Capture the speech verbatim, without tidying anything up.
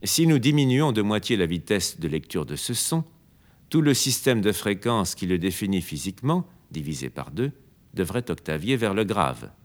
Si nous diminuons de moitié la vitesse de lecture de ce son, tout le système de fréquences qui le définit physiquement, divisé par deux, devrait octavier vers le grave.